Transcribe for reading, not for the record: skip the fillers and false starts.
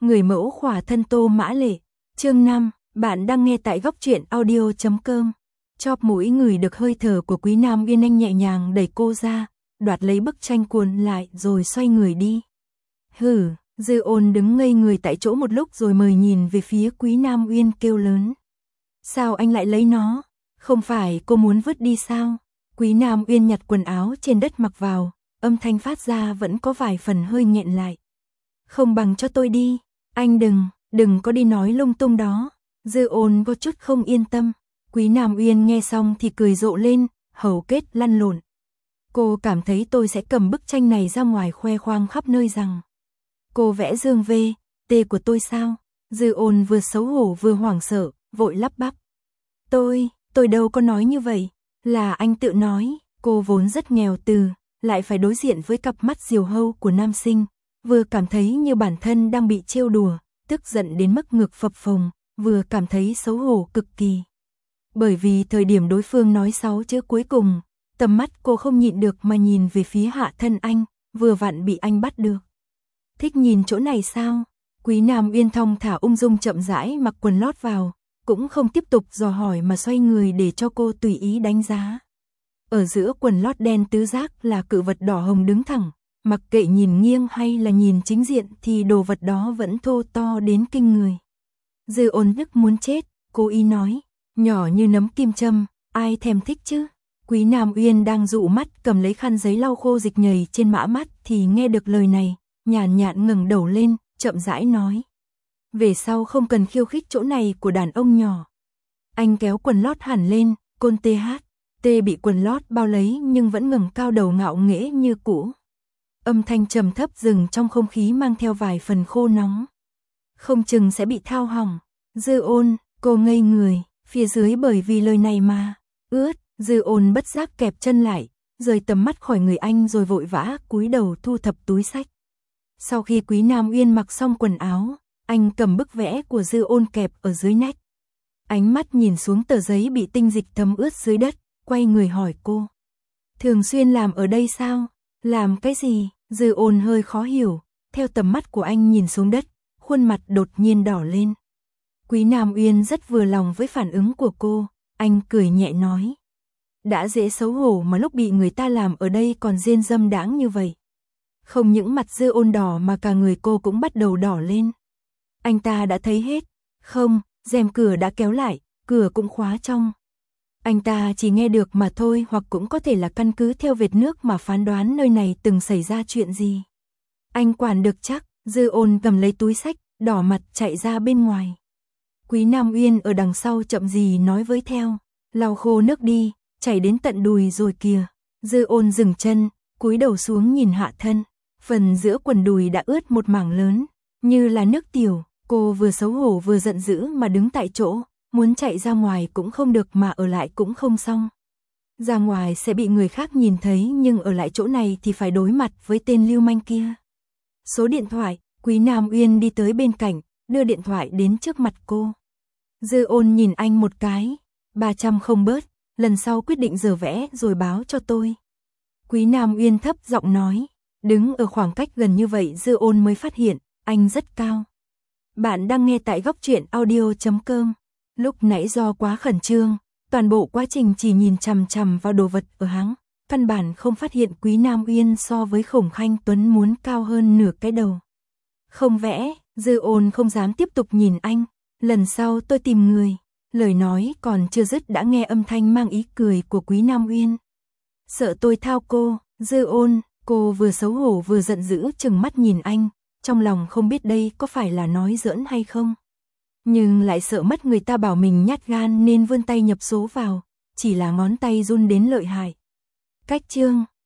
Người mẫu khỏa thân Tô Mã Lệ. Chương 5, bạn đang nghe tại góc truyện audio.com. Chóp mũi ngửi được hơi thở của Quý Nam Uyên, anh nhẹ nhàng đẩy cô ra, đoạt lấy bức tranh cuốn lại rồi xoay người đi. Hử, Dư Ôn đứng ngây người tại chỗ một lúc rồi mời nhìn về phía Quý Nam Uyên kêu lớn. Sao anh lại lấy nó? Không phải cô muốn vứt đi sao? Quý Nam Uyên nhặt quần áo trên đất mặc vào, âm thanh phát ra vẫn có vài phần hơi nghẹn lại. Không bằng cho tôi đi, anh đừng có đi nói lung tung đó. Dư Ôn có chút không yên tâm. Quý Nam Uyên nghe xong thì cười rộ lên, hầu kết lăn lộn. Cô cảm thấy tôi sẽ cầm bức tranh này ra ngoài khoe khoang khắp nơi rằng cô vẽ Dương V.T của tôi sao? Dư Ôn vừa xấu hổ vừa hoảng sợ, vội lắp bắp. Tôi đâu có nói như vậy, là anh tự nói. Cô vốn rất nghèo từ, lại phải đối diện với cặp mắt diều hâu của nam sinh, vừa cảm thấy như bản thân đang bị trêu đùa, tức giận đến mức ngực phập phồng, vừa cảm thấy xấu hổ cực kỳ. Bởi vì thời điểm đối phương nói 6 chữ cuối cùng, tầm mắt cô không nhịn được mà nhìn về phía hạ thân anh, vừa vặn bị anh bắt được. Thích nhìn chỗ này sao? Quý Nam Uyên thong thả ung dung chậm rãi mặc quần lót vào, cũng không tiếp tục dò hỏi mà xoay người để cho cô tùy ý đánh giá. Ở giữa quần lót đen tứ giác là cự vật đỏ hồng đứng thẳng, mặc kệ nhìn nghiêng hay là nhìn chính diện thì đồ vật đó vẫn thô to đến kinh người. Dư Ôn nhức muốn chết, cô ý nói, nhỏ như nấm kim châm, ai thèm thích chứ? Quý Nam Uyên đang dụ mắt cầm lấy khăn giấy lau khô dịch nhầy trên mã mắt thì nghe được lời này, nhàn nhạt ngẩng đầu lên, chậm rãi nói. Về sau không cần khiêu khích chỗ này của đàn ông nhỏ. Anh kéo quần lót hẳn lên, côn THT bị quần lót bao lấy nhưng vẫn ngẩng cao đầu ngạo nghễ như cũ. Âm thanh trầm thấp dừng trong không khí mang theo vài phần khô nóng. Không chừng sẽ bị thao hỏng. Dư Ôn, cô ngây người, phía dưới bởi vì lời này mà ướt. Dư Ôn bất giác kẹp chân lại, rời tầm mắt khỏi người anh rồi vội vã cúi đầu thu thập túi xách. Sau khi Quý Nam Uyên mặc xong quần áo, anh cầm bức vẽ của Dư Ôn kẹp ở dưới nách. Ánh mắt nhìn xuống tờ giấy bị tinh dịch thấm ướt dưới đất, quay người hỏi cô. Thường xuyên làm ở đây sao? Làm cái gì? Dư Ôn hơi khó hiểu, theo tầm mắt của anh nhìn xuống đất, khuôn mặt đột nhiên đỏ lên. Quý Nam Uyên rất vừa lòng với phản ứng của cô, anh cười nhẹ nói. Đã dễ xấu hổ mà lúc bị người ta làm ở đây còn rên dâm đãng như vậy. Không những mặt Dư Ôn đỏ mà cả người cô cũng bắt đầu đỏ lên. Anh ta đã thấy hết. Không, rèm cửa đã kéo lại, cửa cũng khóa trong. Anh ta chỉ nghe được mà thôi, hoặc cũng có thể là căn cứ theo vệt nước mà phán đoán nơi này từng xảy ra chuyện gì. Anh quản được chắc. Dư Ôn cầm lấy túi xách, đỏ mặt chạy ra bên ngoài. Quý Nam Uyên ở đằng sau chậm gì nói với theo. Lau khô nước đi, chảy đến tận đùi rồi kìa. Dư Ôn dừng chân, cúi đầu xuống nhìn hạ thân. Phần giữa quần đùi đã ướt một mảng lớn, như là nước tiểu. Cô vừa xấu hổ vừa giận dữ mà đứng tại chỗ, muốn chạy ra ngoài cũng không được mà ở lại cũng không xong. Ra ngoài sẽ bị người khác nhìn thấy nhưng ở lại chỗ này thì phải đối mặt với tên lưu manh kia. Số điện thoại, Quý Nam Uyên đi tới bên cạnh, đưa điện thoại đến trước mặt cô. Dư Ôn nhìn anh một cái, 300 không bớt, lần sau quyết định giờ vẽ rồi báo cho tôi. Quý Nam Uyên thấp giọng nói, đứng ở khoảng cách gần như vậy Dư Ôn mới phát hiện, anh rất cao. Bạn đang nghe tại góc truyện audio.com. Lúc nãy do quá khẩn trương, toàn bộ quá trình chỉ nhìn chằm chằm vào đồ vật ở hắn, căn bản không phát hiện Quý Nam Uyên so với Khổng Khanh Tuấn muốn cao hơn nửa cái đầu. Không vẽ, Dư Ôn không dám tiếp tục nhìn anh, lần sau tôi tìm người. Lời nói còn chưa dứt đã nghe âm thanh mang ý cười của Quý Nam Uyên. Sợ tôi thao cô? Dư Ôn, cô vừa xấu hổ vừa giận dữ chừng mắt nhìn anh, trong lòng không biết đây có phải là nói giỡn hay không. Nhưng lại sợ mất người ta bảo mình nhát gan nên vươn tay nhập số vào, chỉ là ngón tay run đến lợi hại. Cách chương